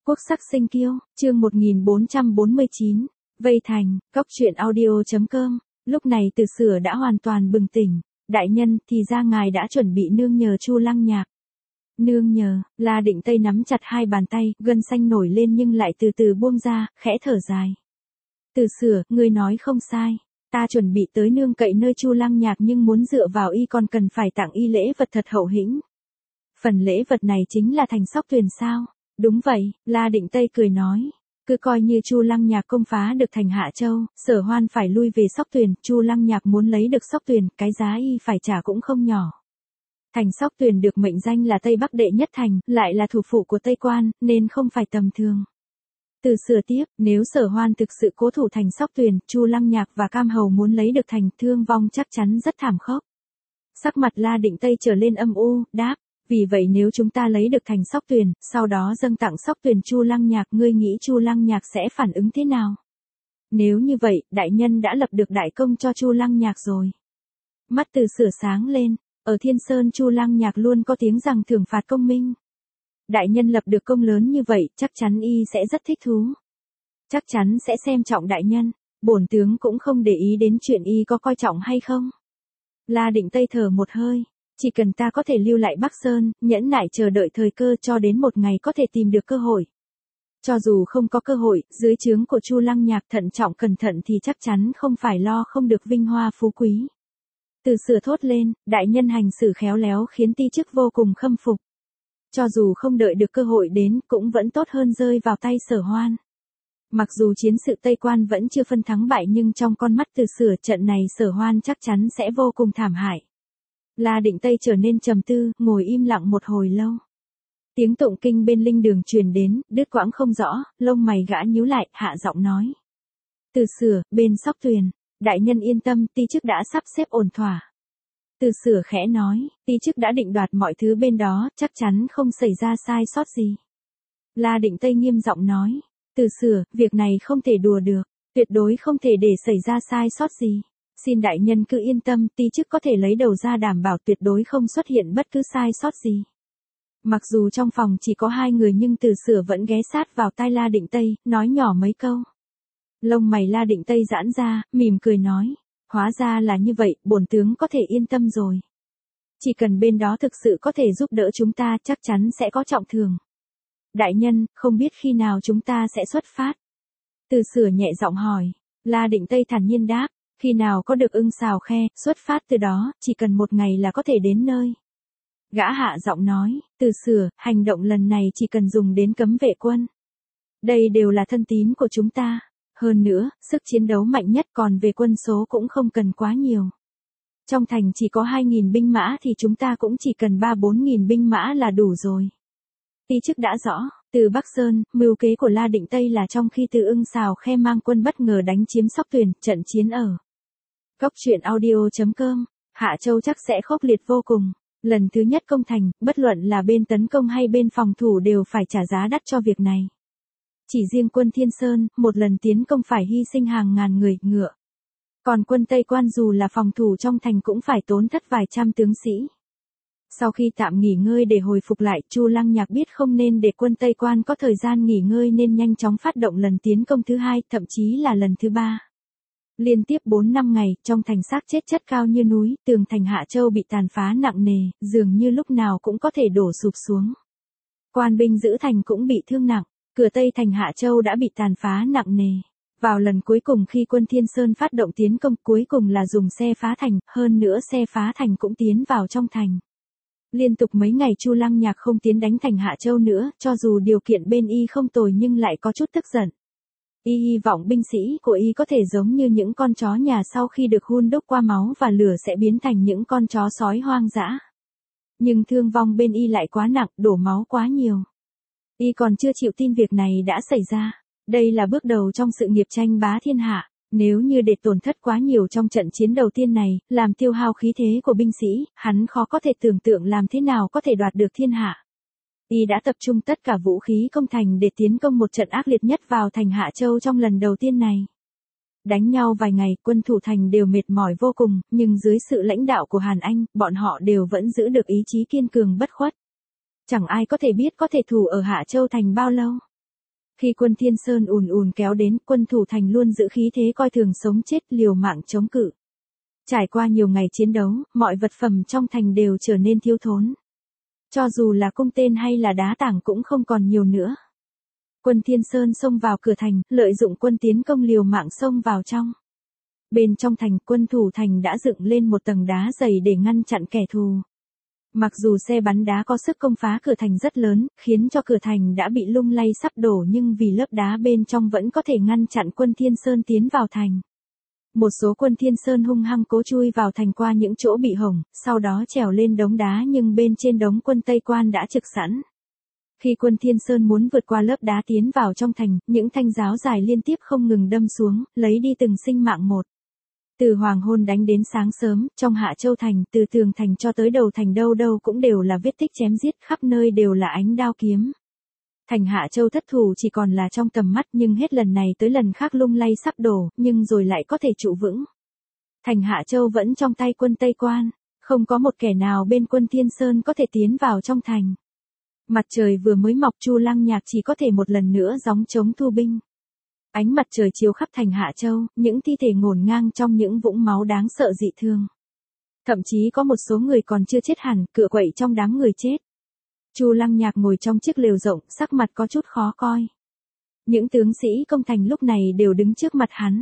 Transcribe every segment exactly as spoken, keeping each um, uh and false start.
Quốc sắc sinh kiêu, chương một nghìn bốn trăm bốn mươi chín, vây thành, cóc truyện audio.com, lúc này Từ Sửa đã hoàn toàn bừng tỉnh, đại nhân, thì ra ngài đã chuẩn bị nương nhờ Chu Lăng Nhạc. Nương nhờ, La Định Tây nắm chặt hai bàn tay, gân xanh nổi lên nhưng lại từ từ buông ra, khẽ thở dài. Từ Sửa, ngươi nói không sai, ta chuẩn bị tới nương cậy nơi Chu Lăng Nhạc nhưng muốn dựa vào y còn cần phải tặng y lễ vật thật hậu hĩnh. Phần lễ vật này chính là thành Sóc Tuyền sao? Đúng vậy, La Định Tây cười nói, cứ coi như Chu Lăng Nhạc công phá được thành Hạ Châu, Sở Hoan phải lui về Sóc Tuyền, Chu Lăng Nhạc muốn lấy được Sóc Tuyền, cái giá y phải trả cũng không nhỏ. Thành Sóc Tuyền được mệnh danh là Tây Bắc đệ nhất thành, lại là thủ phủ của Tây Quan, nên không phải tầm thường. Từ Sửa tiếp, nếu Sở Hoan thực sự cố thủ thành Sóc Tuyền, Chu Lăng Nhạc và Cam Hầu muốn lấy được thành, thương vong chắc chắn rất thảm khốc. Sắc mặt La Định Tây trở lên âm u, đáp. Vì vậy nếu chúng ta lấy được thành Sóc Tuyền, sau đó dâng tặng Sóc Tuyền Chu Lăng Nhạc, ngươi nghĩ Chu Lăng Nhạc sẽ phản ứng thế nào? Nếu như vậy, đại nhân đã lập được đại công cho Chu Lăng Nhạc rồi. Mắt Từ Sửa sáng lên, ở Thiên Sơn Chu Lăng Nhạc luôn có tiếng rằng thưởng phạt công minh. Đại nhân lập được công lớn như vậy, chắc chắn y sẽ rất thích thú. Chắc chắn sẽ xem trọng đại nhân, bổn tướng cũng không để ý đến chuyện y có coi trọng hay không. La Định Tây thở một hơi. Chỉ cần ta có thể lưu lại Bắc Sơn, nhẫn nại chờ đợi thời cơ cho đến một ngày có thể tìm được cơ hội. Cho dù không có cơ hội, dưới trướng của Chu Lăng Nhạc thận trọng cẩn thận thì chắc chắn không phải lo không được vinh hoa phú quý. Từ Sửa thốt lên, đại nhân hành xử khéo léo khiến ti chức vô cùng khâm phục. Cho dù không đợi được cơ hội đến, cũng vẫn tốt hơn rơi vào tay Sở Hoan. Mặc dù chiến sự Tây Quan vẫn chưa phân thắng bại nhưng trong con mắt Từ Sửa trận này Sở Hoan chắc chắn sẽ vô cùng thảm hại. La Định Tây trở nên trầm tư, ngồi im lặng một hồi lâu. Tiếng tụng kinh bên linh đường truyền đến, đứt quãng không rõ, lông mày gã nhíu lại, hạ giọng nói. Từ Sửa, bên Sóc Tuyền, đại nhân yên tâm, ti chức đã sắp xếp ổn thỏa. Từ Sửa khẽ nói, ti chức đã định đoạt mọi thứ bên đó, chắc chắn không xảy ra sai sót gì. La Định Tây nghiêm giọng nói, Từ Sửa, việc này không thể đùa được, tuyệt đối không thể để xảy ra sai sót gì. Xin đại nhân cứ yên tâm, ti chức có thể lấy đầu ra đảm bảo tuyệt đối không xuất hiện bất cứ sai sót gì. Mặc dù trong phòng chỉ có hai người nhưng Từ Sửa vẫn ghé sát vào tai La Định Tây, nói nhỏ mấy câu. Lông mày La Định Tây giãn ra, mỉm cười nói, hóa ra là như vậy, bổn tướng có thể yên tâm rồi. Chỉ cần bên đó thực sự có thể giúp đỡ chúng ta chắc chắn sẽ có trọng thưởng. Đại nhân, không biết khi nào chúng ta sẽ xuất phát? Từ Sửa nhẹ giọng hỏi, La Định Tây thản nhiên đáp. Khi nào có được Ưng Xào Khe, xuất phát từ đó, chỉ cần một ngày là có thể đến nơi. Gã hạ giọng nói, Từ Sửa, hành động lần này chỉ cần dùng đến cấm vệ quân. Đây đều là thân tín của chúng ta. Hơn nữa, sức chiến đấu mạnh nhất còn về quân số cũng không cần quá nhiều. Trong thành chỉ có hai nghìn binh mã thì chúng ta cũng chỉ cần ba bốn nghìn binh mã là đủ rồi. Ti chức đã rõ, từ Bắc Sơn, mưu kế của La Định Tây là trong khi từ Ưng Xào Khe mang quân bất ngờ đánh chiếm Sóc Tuyền, trận chiến ở cóc truyện audio.com, Hạ Châu chắc sẽ khốc liệt vô cùng. Lần thứ nhất công thành, bất luận là bên tấn công hay bên phòng thủ đều phải trả giá đắt cho việc này. Chỉ riêng quân Thiên Sơn, một lần tiến công phải hy sinh hàng ngàn người, ngựa. Còn quân Tây Quan dù là phòng thủ trong thành cũng phải tốn thất vài trăm tướng sĩ. Sau khi tạm nghỉ ngơi để hồi phục lại, Chu Lăng Nhạc biết không nên để quân Tây Quan có thời gian nghỉ ngơi nên nhanh chóng phát động lần tiến công thứ hai, thậm chí là lần thứ ba. Liên tiếp bốn năm ngày, trong thành xác chết chất cao như núi, tường thành Hạ Châu bị tàn phá nặng nề, dường như lúc nào cũng có thể đổ sụp xuống. Quan binh giữ thành cũng bị thương nặng, cửa Tây thành Hạ Châu đã bị tàn phá nặng nề. Vào lần cuối cùng khi quân Thiên Sơn phát động tiến công cuối cùng là dùng xe phá thành, hơn nữa xe phá thành cũng tiến vào trong thành. Liên tục mấy ngày Chu Lăng Nhạc không tiến đánh thành Hạ Châu nữa, cho dù điều kiện bên y không tồi nhưng lại có chút tức giận. Y hy vọng binh sĩ của y có thể giống như những con chó nhà sau khi được hun đúc qua máu và lửa sẽ biến thành những con chó sói hoang dã. Nhưng thương vong bên y lại quá nặng, đổ máu quá nhiều. Y còn chưa chịu tin việc này đã xảy ra. Đây là bước đầu trong sự nghiệp tranh bá thiên hạ. Nếu như để tổn thất quá nhiều trong trận chiến đầu tiên này, làm tiêu hao khí thế của binh sĩ, hắn khó có thể tưởng tượng làm thế nào có thể đoạt được thiên hạ. Y đã tập trung tất cả vũ khí công thành để tiến công một trận ác liệt nhất vào thành Hạ Châu trong lần đầu tiên này. Đánh nhau vài ngày, quân thủ thành đều mệt mỏi vô cùng, nhưng dưới sự lãnh đạo của Hàn Anh, bọn họ đều vẫn giữ được ý chí kiên cường bất khuất. Chẳng ai có thể biết có thể thủ ở Hạ Châu thành bao lâu. Khi quân Thiên Sơn ùn ùn kéo đến, quân thủ thành luôn giữ khí thế coi thường sống chết liều mạng chống cự. Trải qua nhiều ngày chiến đấu, mọi vật phẩm trong thành đều trở nên thiếu thốn. Cho dù là cung tên hay là đá tảng cũng không còn nhiều nữa. Quân Thiên Sơn xông vào cửa thành, lợi dụng quân tiến công liều mạng xông vào trong. Bên trong thành, quân thủ thành đã dựng lên một tầng đá dày để ngăn chặn kẻ thù. Mặc dù xe bắn đá có sức công phá cửa thành rất lớn, khiến cho cửa thành đã bị lung lay sắp đổ, nhưng vì lớp đá bên trong vẫn có thể ngăn chặn quân Thiên Sơn tiến vào thành. Một số quân Thiên Sơn hung hăng cố chui vào thành qua những chỗ bị hỏng, sau đó trèo lên đống đá, nhưng bên trên đống quân Tây Quan đã trực sẵn. Khi quân Thiên Sơn muốn vượt qua lớp đá tiến vào trong thành, những thanh giáo dài liên tiếp không ngừng đâm xuống, lấy đi từng sinh mạng một. Từ hoàng hôn đánh đến sáng sớm, trong Hạ Châu thành, từ tường thành cho tới đầu thành đâu đâu cũng đều là vết tích chém giết, khắp nơi đều là ánh đao kiếm. Thành Hạ Châu thất thủ chỉ còn là trong tầm mắt, nhưng hết lần này tới lần khác lung lay sắp đổ, nhưng rồi lại có thể trụ vững. Thành Hạ Châu vẫn trong tay quân Tây Quan, không có một kẻ nào bên quân Thiên Sơn có thể tiến vào trong thành. Mặt trời vừa mới mọc, Chu Lăng Nhạc chỉ có thể một lần nữa gióng trống thu binh. Ánh mặt trời chiếu khắp thành Hạ Châu, những thi thể ngổn ngang trong những vũng máu đáng sợ dị thường. Thậm chí có một số người còn chưa chết hẳn, cựa quậy trong đám người chết. Chu Lăng Nhạc ngồi trong chiếc lều rộng, sắc mặt có chút khó coi. Những tướng sĩ công thành lúc này đều đứng trước mặt hắn.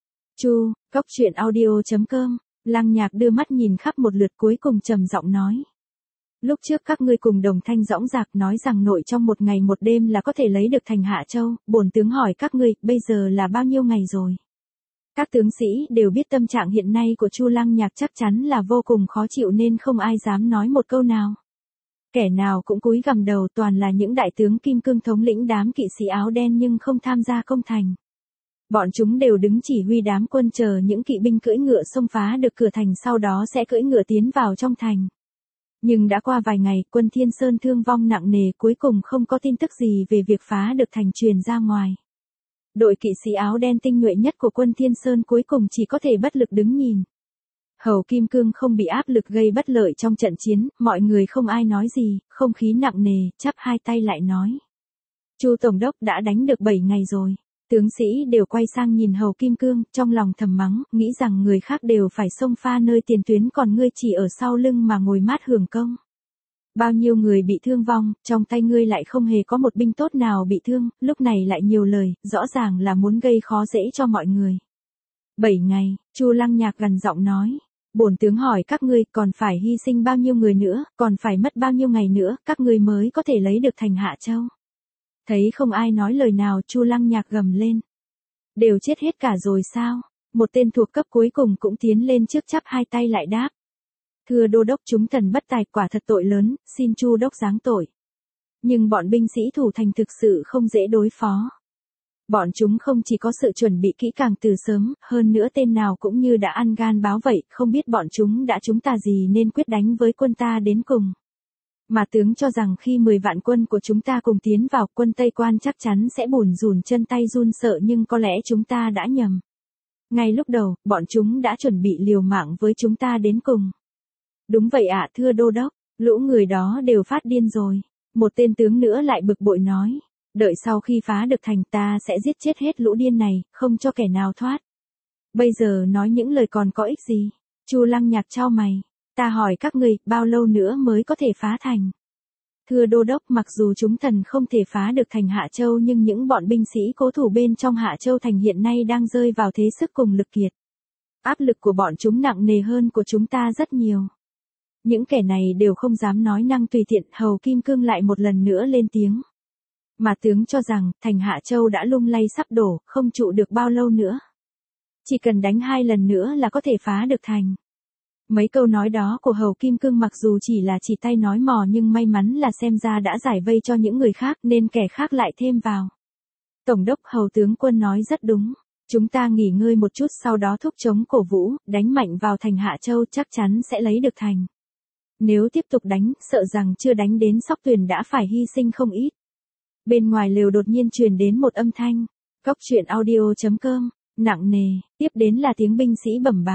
Chu, Cốc Truyện Audio chấm com, Lăng Nhạc đưa mắt nhìn khắp một lượt, cuối cùng trầm giọng nói. Lúc trước các ngươi cùng đồng thanh dõng dạc nói rằng nội trong một ngày một đêm là có thể lấy được thành Hạ Châu, bổn tướng hỏi các ngươi, bây giờ là bao nhiêu ngày rồi? Các tướng sĩ đều biết tâm trạng hiện nay của Chu Lăng Nhạc chắc chắn là vô cùng khó chịu nên không ai dám nói một câu nào. Kẻ nào cũng cúi gằm đầu, toàn là những đại tướng kim cương thống lĩnh đám kỵ sĩ áo đen nhưng không tham gia công thành. Bọn chúng đều đứng chỉ huy đám quân chờ những kỵ binh cưỡi ngựa xông phá được cửa thành, sau đó sẽ cưỡi ngựa tiến vào trong thành. Nhưng đã qua vài ngày, quân Thiên Sơn thương vong nặng nề, cuối cùng không có tin tức gì về việc phá được thành truyền ra ngoài. Đội kỵ sĩ áo đen tinh nhuệ nhất của quân Thiên Sơn cuối cùng chỉ có thể bất lực đứng nhìn. Hầu Kim Cương không bị áp lực gây bất lợi trong trận chiến, mọi người không ai nói gì, không khí nặng nề, chắp hai tay lại nói. Chu Tổng đốc đã đánh được bảy ngày rồi. Tướng sĩ đều quay sang nhìn Hầu Kim Cương, trong lòng thầm mắng, nghĩ rằng người khác đều phải xông pha nơi tiền tuyến còn ngươi chỉ ở sau lưng mà ngồi mát hưởng công. Bao nhiêu người bị thương vong, trong tay ngươi lại không hề có một binh tốt nào bị thương, lúc này lại nhiều lời, rõ ràng là muốn gây khó dễ cho mọi người. Bảy ngày, Chu Lăng Nhạc gần giọng nói. Bổn tướng hỏi các ngươi còn phải hy sinh bao nhiêu người nữa, còn phải mất bao nhiêu ngày nữa, các ngươi mới có thể lấy được thành Hạ Châu. Thấy không ai nói lời nào, Chu Lăng Nhạc gầm lên. Đều chết hết cả rồi sao? Một tên thuộc cấp cuối cùng cũng tiến lên trước chắp hai tay lại đáp. Thưa đô đốc, chúng thần bất tài, quả thật tội lớn, xin Chu đốc giáng tội. Nhưng bọn binh sĩ thủ thành thực sự không dễ đối phó. Bọn chúng không chỉ có sự chuẩn bị kỹ càng từ sớm, hơn nữa tên nào cũng như đã ăn gan báo vậy, không biết bọn chúng đã trúng tà gì nên quyết đánh với quân ta đến cùng. Mà tướng cho rằng khi mười vạn quân của chúng ta cùng tiến vào, quân Tây Quan chắc chắn sẽ bủn rủn chân tay run sợ, nhưng có lẽ chúng ta đã nhầm. Ngay lúc đầu, bọn chúng đã chuẩn bị liều mạng với chúng ta đến cùng. Đúng vậy ạ, thưa đô đốc, lũ người đó đều phát điên rồi. Một tên tướng nữa lại bực bội nói. Đợi sau khi phá được thành ta sẽ giết chết hết lũ điên này, không cho kẻ nào thoát. Bây giờ nói những lời còn có ích gì? Chu Lăng Nhạc chau mày. Ta hỏi các ngươi, bao lâu nữa mới có thể phá thành? Thưa đô đốc, mặc dù chúng thần không thể phá được thành Hạ Châu nhưng những bọn binh sĩ cố thủ bên trong Hạ Châu thành hiện nay đang rơi vào thế sức cùng lực kiệt. Áp lực của bọn chúng nặng nề hơn của chúng ta rất nhiều. Những kẻ này đều không dám nói năng tùy tiện, Hầu Kim Cương lại một lần nữa lên tiếng. Mà tướng cho rằng, thành Hạ Châu đã lung lay sắp đổ, không trụ được bao lâu nữa. Chỉ cần đánh hai lần nữa là có thể phá được thành. Mấy câu nói đó của Hầu Kim Cương mặc dù chỉ là chỉ tay nói mò nhưng may mắn là xem ra đã giải vây cho những người khác nên kẻ khác lại thêm vào. Tổng đốc Hầu tướng quân nói rất đúng. Chúng ta nghỉ ngơi một chút sau đó thúc chống cổ vũ, đánh mạnh vào thành Hạ Châu chắc chắn sẽ lấy được thành. Nếu tiếp tục đánh, sợ rằng chưa đánh đến Sóc Tuyền đã phải hy sinh không ít. Bên ngoài lều đột nhiên truyền đến một âm thanh. Cốc Truyện Audio chấm com, nặng nề, tiếp đến là tiếng binh sĩ bẩm báo.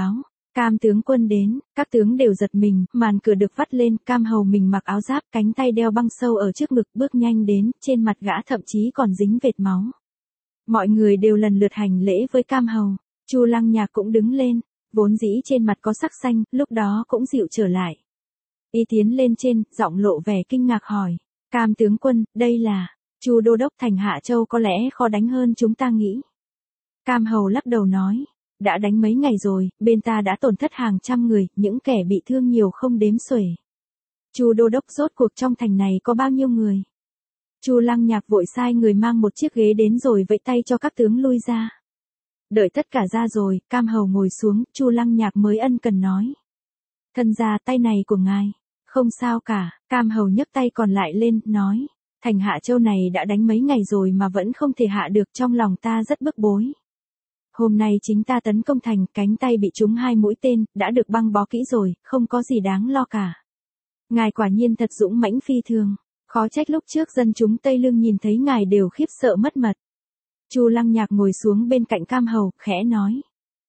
Cam tướng quân đến, các tướng đều giật mình, màn cửa được vắt lên, Cam Hầu mình mặc áo giáp, cánh tay đeo băng sâu ở trước ngực, bước nhanh đến, trên mặt gã thậm chí còn dính vệt máu. Mọi người đều lần lượt hành lễ với Cam Hầu, Chu Lăng Nhạc cũng đứng lên, vốn dĩ trên mặt có sắc xanh, lúc đó cũng dịu trở lại. Y tiến lên trên, giọng lộ vẻ kinh ngạc hỏi, Cam tướng quân, đây là, Chu đô đốc thành Hạ Châu có lẽ khó đánh hơn chúng ta nghĩ. Cam Hầu lắc đầu nói, đã đánh mấy ngày rồi, bên ta đã tổn thất hàng trăm người, những kẻ bị thương nhiều không đếm xuể. Chu đô đốc rốt cuộc trong thành này có bao nhiêu người? Chu Lăng Nhạc vội sai người mang một chiếc ghế đến rồi vẫy tay cho các tướng lui ra. Đợi tất cả ra rồi, Cam Hầu ngồi xuống, Chu Lăng Nhạc mới ân cần nói. Thân gia tay này của ngài, không sao cả, Cam Hầu nhấc tay còn lại lên, nói. Thành Hạ Châu này đã đánh mấy ngày rồi mà vẫn không thể hạ được, trong lòng ta rất bức bối. Hôm nay chính ta tấn công thành, cánh tay bị trúng hai mũi tên, đã được băng bó kỹ rồi, không có gì đáng lo cả. Ngài quả nhiên thật dũng mãnh phi thường, khó trách lúc trước dân chúng Tây Lương nhìn thấy ngài đều khiếp sợ mất mật. Chu Lăng Nhạc ngồi xuống bên cạnh Cam Hầu, khẽ nói.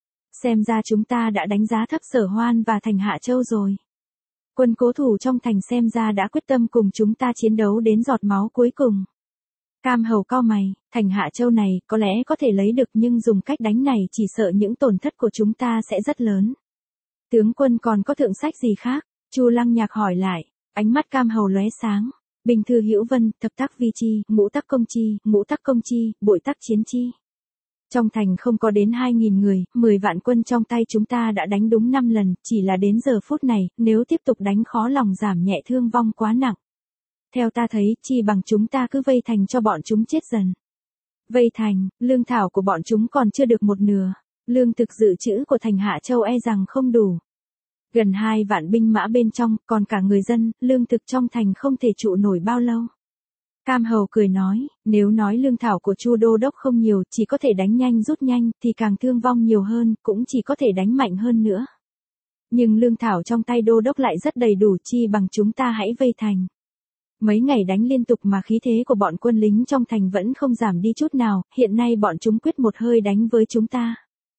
Xem ra chúng ta đã đánh giá thấp Sở Hoan và thành Hạ Châu rồi. Quân cố thủ trong thành xem ra đã quyết tâm cùng chúng ta chiến đấu đến giọt máu cuối cùng. Cam Hầu cau mày, thành Hạ Châu này có lẽ có thể lấy được nhưng dùng cách đánh này chỉ sợ những tổn thất của chúng ta sẽ rất lớn. Tướng quân còn có thượng sách gì khác? Chu Lăng Nhạc hỏi lại, ánh mắt Cam Hầu lóe sáng. Bình thư hữu vân, thập tác vi chi, ngũ tác công chi, ngũ tác công chi, bội tác chiến chi. Trong thành không có đến hai nghìn người, mười vạn quân trong tay chúng ta đã đánh đúng năm lần, chỉ là đến giờ phút này, nếu tiếp tục đánh khó lòng giảm nhẹ thương vong quá nặng. Theo ta thấy, chi bằng chúng ta cứ vây thành cho bọn chúng chết dần. Vây thành, lương thảo của bọn chúng còn chưa được một nửa, lương thực dự trữ của thành Hạ Châu e rằng không đủ. Gần hai vạn binh mã bên trong, còn cả người dân, lương thực trong thành không thể trụ nổi bao lâu. Cam Hầu cười nói, nếu nói lương thảo của Chu đô đốc không nhiều, chỉ có thể đánh nhanh rút nhanh, thì càng thương vong nhiều hơn, cũng chỉ có thể đánh mạnh hơn nữa. Nhưng lương thảo trong tay đô đốc lại rất đầy đủ, chi bằng chúng ta hãy vây thành. Mấy ngày đánh liên tục mà khí thế của bọn quân lính trong thành vẫn không giảm đi chút nào, hiện nay bọn chúng quyết một hơi đánh với chúng ta.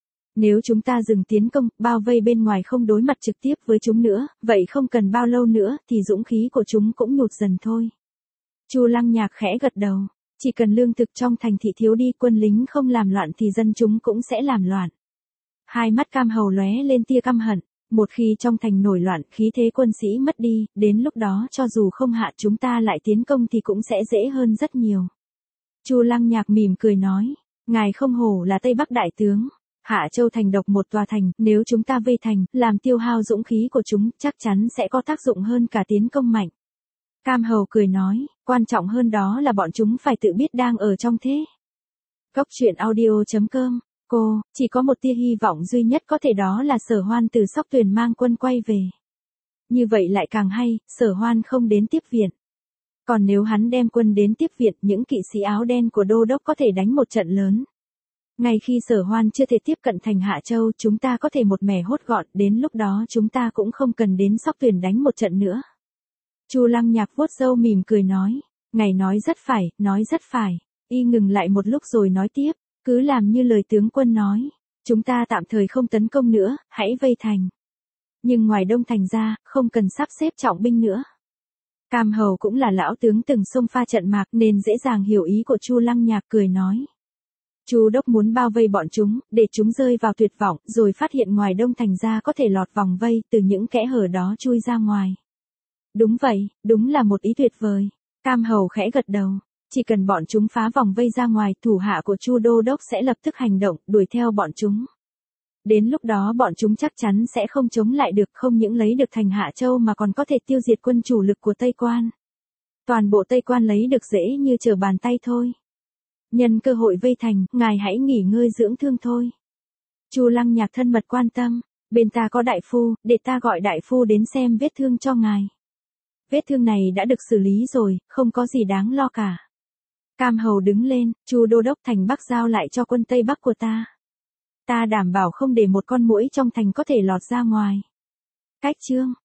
Nếu chúng ta dừng tiến công, bao vây bên ngoài không đối mặt trực tiếp với chúng nữa, vậy không cần bao lâu nữa thì dũng khí của chúng cũng nhụt dần thôi. Chu Lăng Nhạc khẽ gật đầu, chỉ cần lương thực trong thành thị thiếu đi, quân lính không làm loạn thì dân chúng cũng sẽ làm loạn. Hai mắt Cam Hầu lóe lên tia căm hận, một khi trong thành nổi loạn, khí thế quân sĩ mất đi, đến lúc đó cho dù không hạ chúng ta lại tiến công thì cũng sẽ dễ hơn rất nhiều. Chu Lăng Nhạc mỉm cười nói, ngài không hổ là Tây Bắc đại tướng. Hạ Châu thành độc một tòa thành, nếu chúng ta vây thành, làm tiêu hao dũng khí của chúng, chắc chắn sẽ có tác dụng hơn cả tiến công mạnh. Cam Hầu cười nói, quan trọng hơn đó là bọn chúng phải tự biết đang ở trong thế. Góc truyện audio chấm com, cô, chỉ có một tia hy vọng duy nhất có thể đó là Sở Hoan từ Sóc Tuyền mang quân quay về. Như vậy lại càng hay, Sở Hoan không đến tiếp viện. Còn nếu hắn đem quân đến tiếp viện, những kỵ sĩ áo đen của đô đốc có thể đánh một trận lớn. Ngay khi Sở Hoan chưa thể tiếp cận thành Hạ Châu, chúng ta có thể một mẻ hốt gọn, đến lúc đó chúng ta cũng không cần đến Sóc Tuyền đánh một trận nữa. Chu Lăng Nhạc vuốt râu mỉm cười nói, ngài nói rất phải, nói rất phải. Y ngừng lại một lúc rồi nói tiếp, cứ làm như lời tướng quân nói, chúng ta tạm thời không tấn công nữa, hãy vây thành. Nhưng ngoài đông thành ra, không cần sắp xếp trọng binh nữa. Cam Hầu cũng là lão tướng từng xông pha trận mạc nên dễ dàng hiểu ý của Chu Lăng Nhạc, cười nói. Chu đốc muốn bao vây bọn chúng, để chúng rơi vào tuyệt vọng, rồi phát hiện ngoài đông thành ra có thể lọt vòng vây, từ những kẽ hở đó chui ra ngoài. Đúng vậy, đúng là một ý tuyệt vời. Cam Hầu khẽ gật đầu, chỉ cần bọn chúng phá vòng vây ra ngoài, thủ hạ của Chu đô đốc sẽ lập tức hành động, đuổi theo bọn chúng. Đến lúc đó bọn chúng chắc chắn sẽ không chống lại được, không những lấy được thành Hạ Châu mà còn có thể tiêu diệt quân chủ lực của Tây Quan. Toàn bộ Tây Quan lấy được dễ như trở bàn tay thôi. Nhân cơ hội vây thành, ngài hãy nghỉ ngơi dưỡng thương thôi. Chu Lăng Nhạc thân mật quan tâm, bên ta có đại phu, để ta gọi đại phu đến xem vết thương cho ngài. Vết thương này đã được xử lý rồi, không có gì đáng lo cả. Cam Hầu đứng lên, Chu đô đốc thành Bắc giao lại cho quân Tây Bắc của ta. Ta đảm bảo không để một con muỗi trong thành có thể lọt ra ngoài. Cách chương